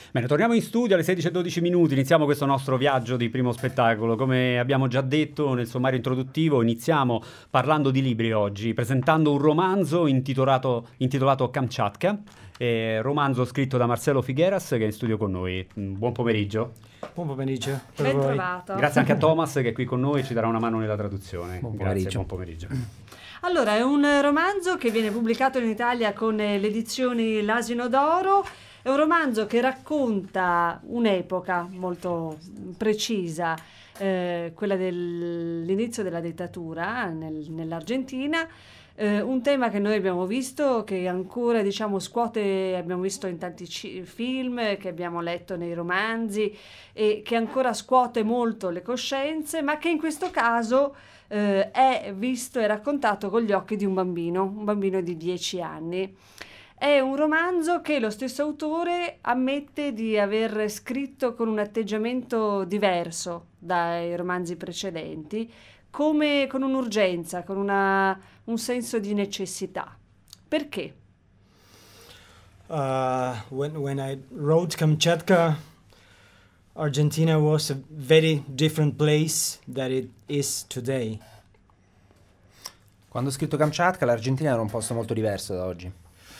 Bene, torniamo in studio alle 16:12 minuti, iniziamo questo nostro viaggio di primo spettacolo. Come abbiamo già detto nel sommario introduttivo, iniziamo parlando di libri oggi, presentando un romanzo intitolato Kamchatka, romanzo scritto da Marcelo Figueras, che è in studio con noi. Buon pomeriggio. Buon pomeriggio. Ben trovato. Grazie anche a Thomas che è qui con noi e ci darà una mano nella traduzione. Grazie, buon pomeriggio. Allora, è un romanzo che viene pubblicato in Italia con le edizioni L'Asino d'Oro. È un romanzo che racconta un'epoca molto precisa, quella dell'inizio della dittatura nell'Argentina, un tema che noi abbiamo visto, che ancora scuote, abbiamo visto in tanti film, che abbiamo letto nei romanzi e che ancora scuote molto le coscienze, ma che in questo caso è visto e raccontato con gli occhi di un bambino di 10 anni. È un romanzo che lo stesso autore ammette di aver scritto con un atteggiamento diverso dai romanzi precedenti, come con un'urgenza, con un senso di necessità. Perché? When I wrote Kamchatka, Argentina was a very different place than it is today. Quando ho scritto Kamchatka, l'Argentina era un posto molto diverso da oggi.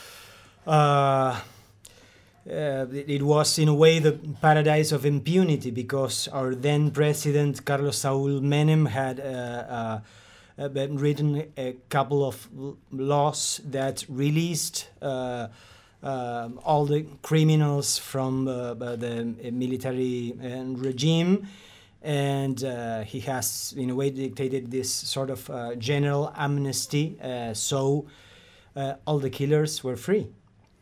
It was in a way the paradise of impunity, because our then president Carlos Saúl Menem had written a couple of laws that released all the criminals from the military regime, and he has in a way dictated this sort of general amnesty, so all the killers were free.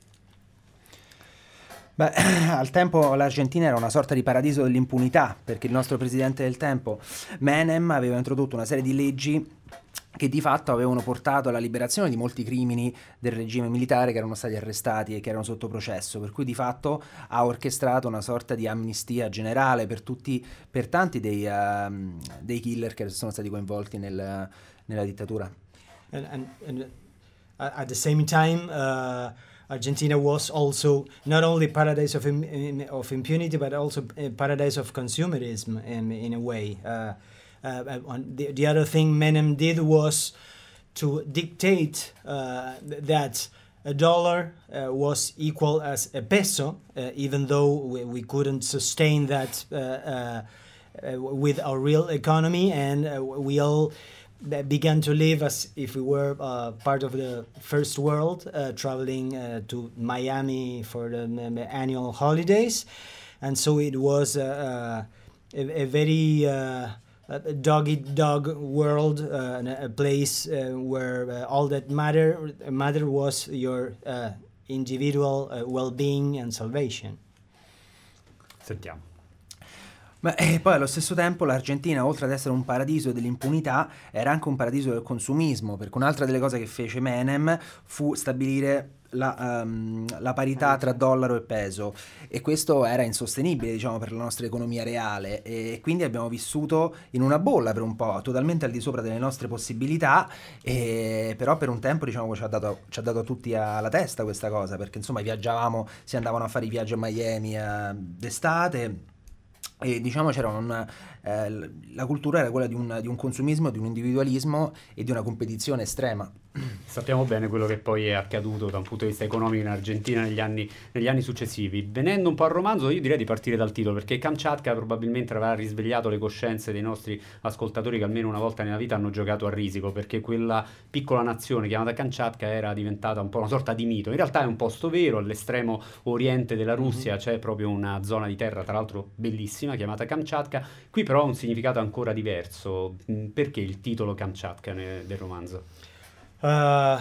Beh, al tempo l'Argentina era una sorta di paradiso dell'impunità, perché il nostro presidente del tempo, Menem, aveva introdotto una serie di leggi che di fatto avevano portato alla liberazione di molti crimini del regime militare che erano stati arrestati e che erano sotto processo, per cui di fatto ha orchestrato una sorta di amnistia generale per tanti dei killer che sono stati coinvolti nella dittatura. And at the same time, Argentina was also not only paradise of impunity, but also a paradise of consumerism in a way. The other thing Menem did was to dictate that a dollar was equal as a peso, even though we couldn't sustain that with our real economy, and we all began to live as if we were part of the first world, traveling to Miami for the annual holidays. And so it was a very dog-eat-dog world, a place where all that matter was your individual well-being and salvation. Sentiamo. E poi allo stesso tempo l'Argentina, oltre ad essere un paradiso dell'impunità, era anche un paradiso del consumismo, perché un'altra delle cose che fece Menem fu stabilire la parità tra dollaro e peso, e questo era insostenibile, per la nostra economia reale, e quindi abbiamo vissuto in una bolla per un po', totalmente al di sopra delle nostre possibilità, però per un tempo ci ha dato a tutti alla testa questa cosa, perché viaggiavamo, si andavano a fare i viaggi a Miami d'estate, e c'era la cultura era quella di un consumismo, di un individualismo e di una competizione estrema. Sappiamo bene quello che poi è accaduto da un punto di vista economico in Argentina negli anni successivi. Venendo un po' al romanzo, io direi di partire dal titolo, perché Kamchatka probabilmente avrà risvegliato le coscienze dei nostri ascoltatori che almeno una volta nella vita hanno giocato a risico, perché quella piccola nazione chiamata Kamchatka era diventata un po' una sorta di mito. In realtà è un posto vero, all'estremo oriente della Russia c'è proprio una zona di terra, tra l'altro bellissima, chiamata Kamchatka. Qui però ha un significato ancora diverso. Perché il titolo Kamchatka del romanzo? For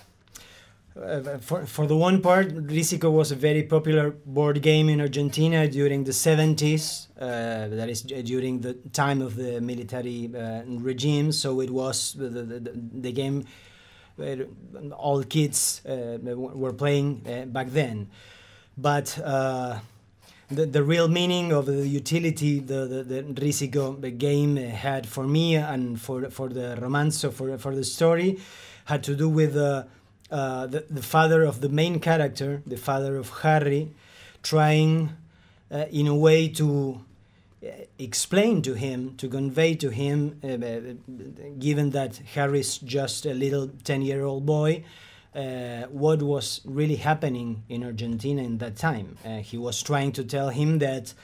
the one part, Risico was a very popular board game in Argentina during the 70s, that is during the time of the military regime, so it was the game all kids were playing back then. But the real meaning of the utility the Risico game had for me and for the romance, for the story, had to do with the father of the main character, the father of Harry, trying in a way to explain to him, to convey to him, given that Harry's just a little 10-year-old boy, what was really happening in Argentina in that time. He was trying to tell him that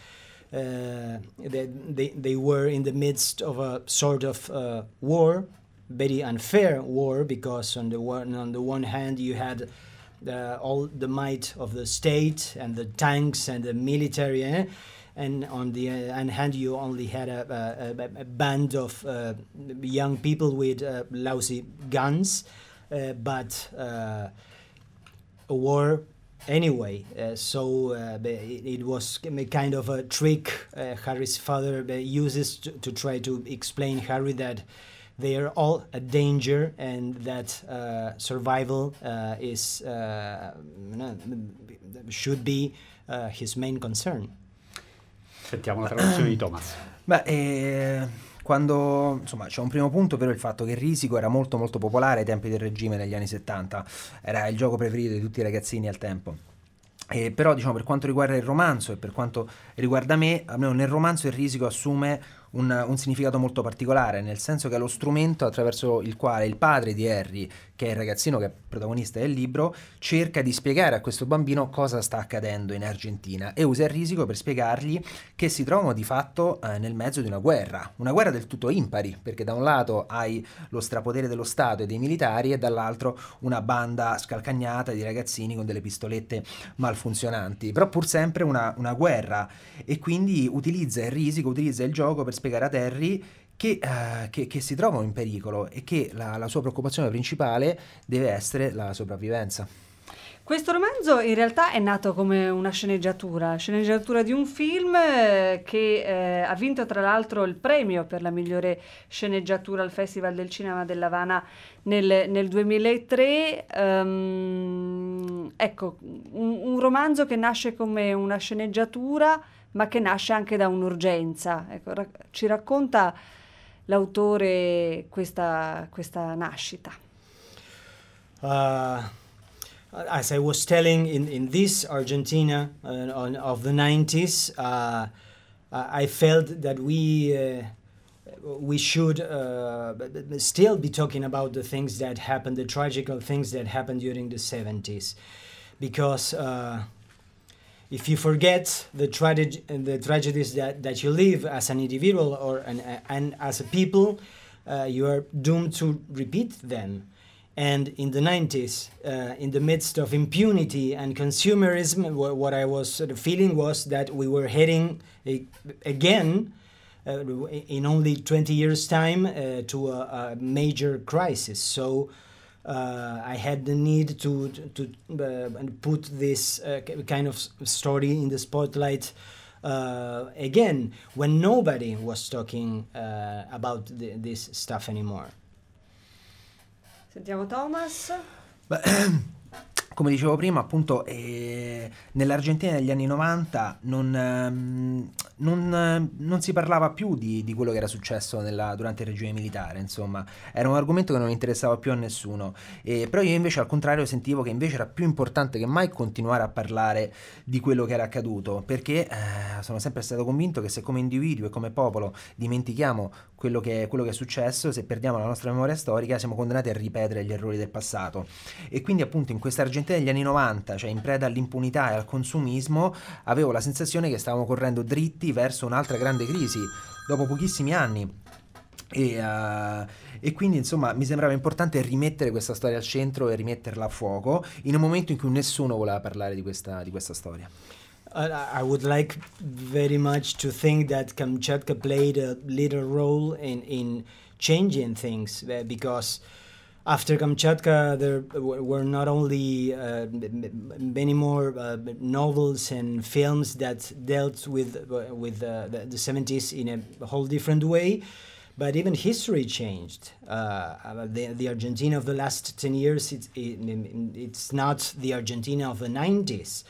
they were in the midst of a sort of war, very unfair war, because on the one hand you had all the might of the state and the tanks and the military, and on the other hand you only had a band of young people with lousy guns, but a war anyway. So it was kind of a trick Harry's father uses to try to explain Harry that they are all a danger and that survival should be his main concern. Sentiamo la traduzione di Thomas. Quando, insomma, c'è un primo punto, ovvero il fatto che Risico era molto molto popolare ai tempi del regime negli anni 70, era il gioco preferito di tutti i ragazzini al tempo. Però, diciamo, per quanto riguarda il romanzo e per quanto riguarda me, almeno nel romanzo il Risico assume un significato molto particolare, nel senso che è lo strumento attraverso il quale il padre di Harry, che è il ragazzino che è protagonista del libro, cerca di spiegare a questo bambino cosa sta accadendo in Argentina, e usa il Risico per spiegargli che si trovano di fatto nel mezzo di una guerra del tutto impari, perché da un lato hai lo strapotere dello Stato e dei militari e dall'altro una banda scalcagnata di ragazzini con delle pistolette malfunzionanti, però pur sempre una guerra, e quindi utilizza il gioco per spiegare ad Harry che si trovano in pericolo e che la sua preoccupazione principale deve essere la sopravvivenza. Questo romanzo in realtà è nato come una sceneggiatura di un film che ha vinto tra l'altro il premio per la migliore sceneggiatura al Festival del Cinema dell'Havana nel 2003. Ecco, un romanzo che nasce come una sceneggiatura ma che nasce anche da un'urgenza. Ecco, ci racconta l'autore questa nascita. As I was telling, in this Argentina of the 90s, I felt that we should still be talking about the things that happened, the tragical things that happened during the 70s, because if you forget the tragedies that you live as an individual and as a people, you are doomed to repeat them. And in the 90s, in the midst of impunity and consumerism, what I was sort of feeling was that we were heading again, in only 20 years' time, to a major crisis. So I had the need to put this kind of story in the spotlight again, when nobody was talking about this stuff anymore. Sentiamo Thomas. Come dicevo prima, appunto, nell'Argentina degli anni 90 non si parlava più di quello che era successo durante il regime militare, insomma, era un argomento che non interessava più a nessuno, però io invece al contrario sentivo che invece era più importante che mai continuare a parlare di quello che era accaduto, perché sono sempre stato convinto che se come individui e come popolo dimentichiamo quello che è successo, se perdiamo la nostra memoria storica siamo condannati a ripetere gli errori del passato. E quindi appunto in questa Argentina degli anni 90, cioè in preda all'impunità e al consumismo, avevo la sensazione che stavamo correndo dritti verso un'altra grande crisi dopo pochissimi anni, e quindi insomma mi sembrava importante rimettere questa storia al centro e rimetterla a fuoco in un momento in cui nessuno voleva parlare di questa storia. I would like very much to think that Kamchatka played a little role in changing things, because after Kamchatka there were not only many more novels and films that dealt with the 70s in a whole different way, but even history changed. The Argentina of the last 10 years, it's not the Argentina of the 90s.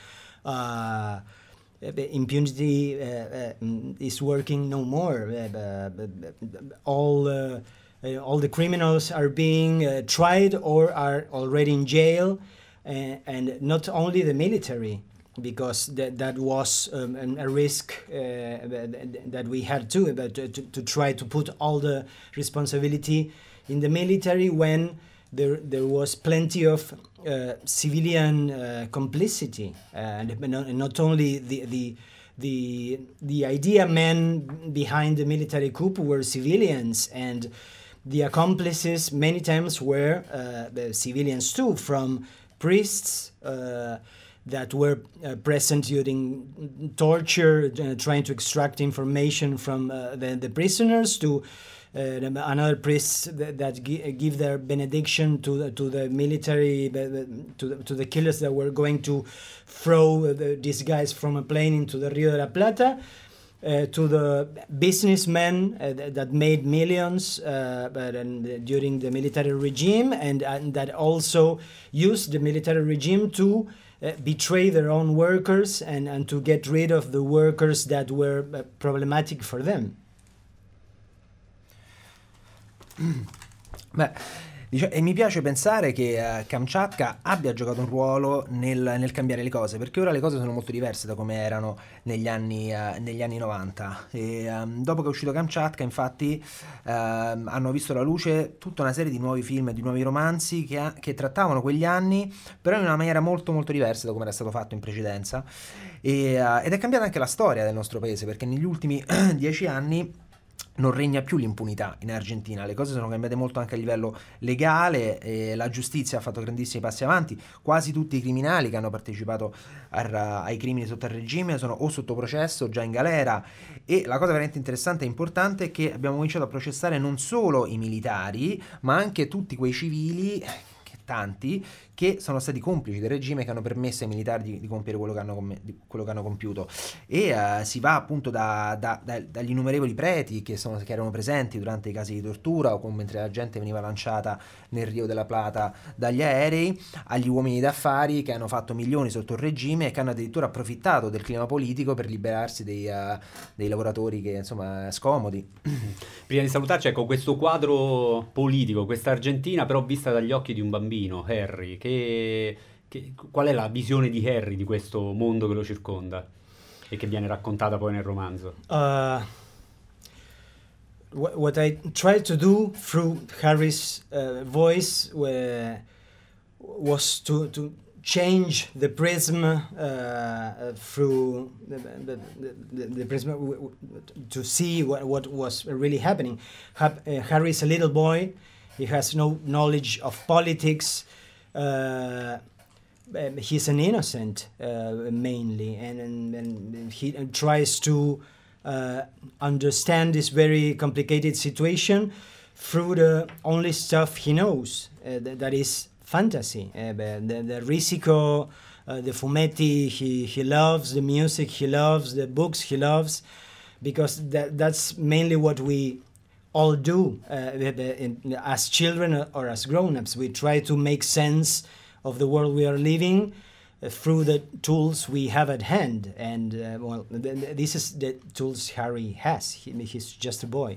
Impunity is working no more. All the criminals are being tried or are already in jail, and not only the military. because that was a risk that we had to try to put all the responsibility in the military when there was plenty of civilian complicity, and not only the idea men behind the military coup were civilians, and the accomplices many times were the civilians too, from priests that were present during torture, trying to extract information from the prisoners, to another priests that give their benediction to the military, to the killers that were going to throw these guys from a plane into the Rio de la Plata, to the businessmen that made millions during the military regime, and that also used the military regime to betray their own workers and to get rid of the workers that were problematic for them. Beh, e mi piace pensare che Kamchatka abbia giocato un ruolo nel cambiare le cose, perché ora le cose sono molto diverse da come erano negli anni 90, e dopo che è uscito Kamchatka, infatti, hanno visto la luce tutta una serie di nuovi film e di nuovi romanzi che trattavano quegli anni, però in una maniera molto molto diversa da come era stato fatto in precedenza, ed è cambiata anche la storia del nostro paese, perché negli ultimi 10 anni non regna più l'impunità in Argentina, le cose sono cambiate molto anche a livello legale, e la giustizia ha fatto grandissimi passi avanti. Quasi tutti i criminali che hanno partecipato ai crimini sotto il regime sono o sotto processo o già in galera, e la cosa veramente interessante e importante è che abbiamo cominciato a processare non solo i militari, ma anche tutti quei civili, tanti, che sono stati complici del regime, che hanno permesso ai militari di compiere quello che hanno compiuto, e si va appunto dagli innumerevoli preti che erano presenti durante i casi di tortura, o mentre la gente veniva lanciata nel Rio della Plata dagli aerei, agli uomini d'affari che hanno fatto milioni sotto il regime e che hanno addirittura approfittato del clima politico per liberarsi dei lavoratori che, insomma, scomodi. Prima di salutarci, ecco, questo quadro politico, questa Argentina però vista dagli occhi di un bambino, Harry, qual è la visione di Harry di questo mondo che lo circonda e che viene raccontata poi nel romanzo? What I tried to do through Harry's voice was to change the prism through the prism to see what was really happening. Harry is a little boy. He has no knowledge of politics. He's an innocent mainly, and he tries to understand this very complicated situation through the only stuff he knows, that is fantasy, the risico, the fumetti he loves, the music he loves, the books he loves, because that's mainly what we all do as children or as grown-ups. We try to make sense of the world we are living through the tools we have at hand, and this is the tools Harry has. He's just a boy.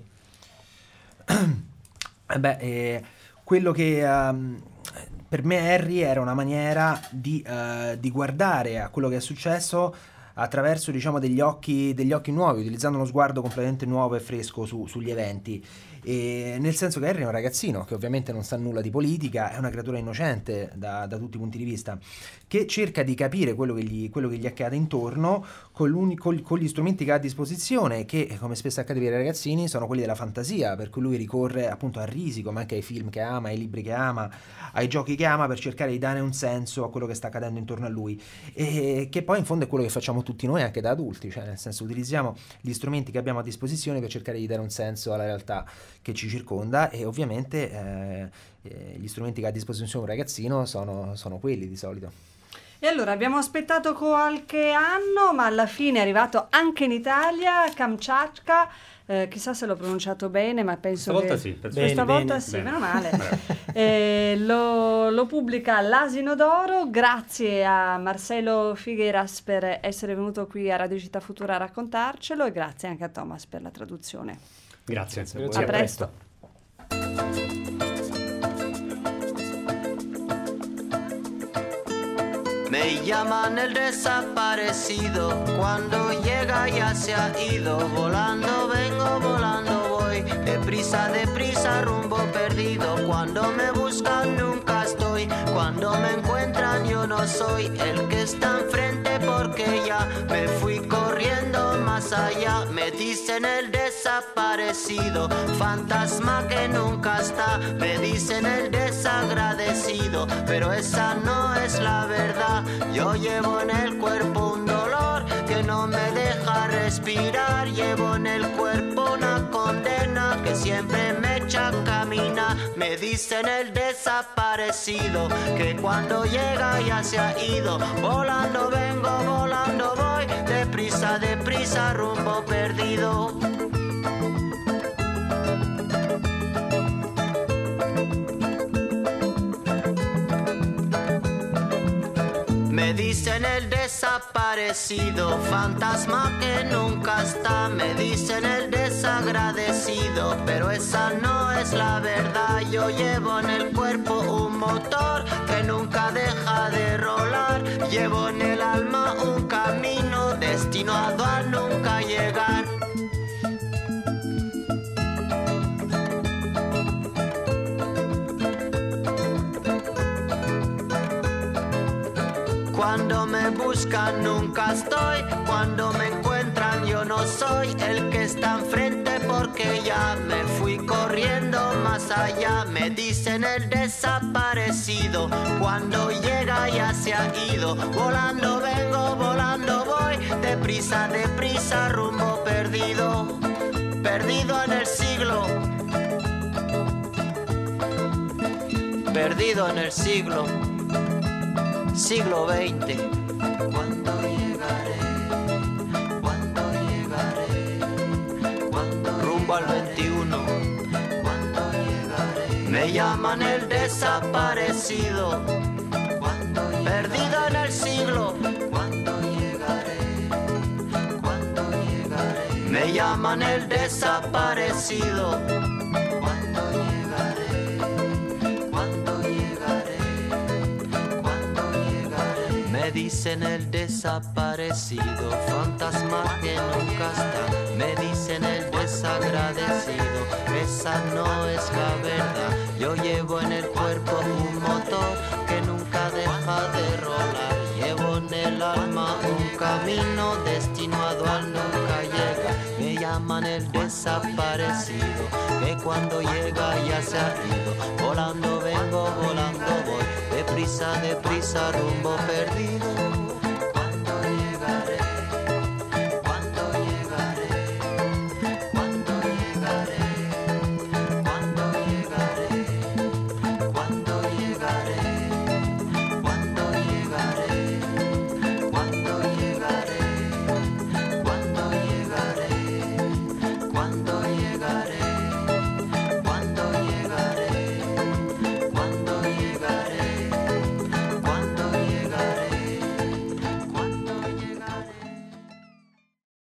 Quello che per me Harry era una maniera di guardare a quello che è successo attraverso, diciamo, degli occhi nuovi, utilizzando uno sguardo completamente nuovo e fresco sugli eventi. E nel senso che Harry è un ragazzino che ovviamente non sa nulla di politica, è una creatura innocente da tutti i punti di vista, che cerca di capire quello che gli accade intorno con gli strumenti che ha a disposizione, che, come spesso accade per i ragazzini, sono quelli della fantasia, per cui lui ricorre appunto al risico, ma anche ai film che ama, ai libri che ama, ai giochi che ama, per cercare di dare un senso a quello che sta accadendo intorno a lui, e che poi in fondo è quello che facciamo tutti noi anche da adulti, cioè nel senso utilizziamo gli strumenti che abbiamo a disposizione per cercare di dare un senso alla realtà che ci circonda, e ovviamente gli strumenti che ha a disposizione un ragazzino sono quelli di solito. E allora abbiamo aspettato qualche anno, ma alla fine è arrivato anche in Italia Kamchatka. Chissà se l'ho pronunciato bene, ma penso Stavolta che sì, questa volta sì, meno male. Lo pubblica L'Asino d'Oro. Grazie a Marcelo Figueras per essere venuto qui a Radio Città Futura a raccontarcelo, e grazie anche a Thomas per la traduzione. Grazie. A presto. Me llaman el desaparecido, cuando llega ya se ha ido. Volando vengo, volando voy, deprisa, rumbo perdido. Cuando me buscan nunca estoy, cuando me encuentran yo no soy el que está enfrente, porque ya me fui corriendo más allá. Me dicen el desaparecido, fantasma que nunca está. Me dicen el desagradecido, pero esa no es la verdad. Yo llevo en el cuerpo un dolor que no me deja respirar. Llevo en el cuerpo una condena que siempre me echa a caminar. Me dicen el desaparecido, que cuando llega ya se ha ido. Volando vengo, volando voy, deprisa, rumbo perdido. Me dicen el desaparecido, fantasma que nunca está. Me dicen el desagradecido, pero esa no es la verdad. Yo llevo en el cuerpo un motor que nunca deja de rolar. Llevo en el alma un camino destinado a nunca llegar. Cuando me buscan nunca estoy, cuando me encuentran yo no soy el que está enfrente, porque ya me fui corriendo más allá. Me dicen el desaparecido, cuando llega ya se ha ido. Volando vengo, volando voy, deprisa, rumbo perdido. Perdido en el siglo, perdido en el siglo. Siglo XX. ¿Cuándo llegaré? ¿Cuándo llegaré? ¿Cuándo rumbo al 21? ¿Cuándo llegaré? Me llaman el desaparecido. ¿Cuándo llegaré? Perdido en el siglo. ¿Cuándo llegaré? ¿Cuándo llegaré? Me llaman el desaparecido. Me dicen el desaparecido, fantasma que nunca está. Me dicen el desagradecido, esa no es la verdad. Yo llevo en el cuerpo un motor que nunca deja de rolar. Llevo en el alma un camino destinado al nunca llega. Me llaman el desaparecido, que cuando llega ya se ha ido. Volando vengo, volando voy, deprisa, rumbo perdido.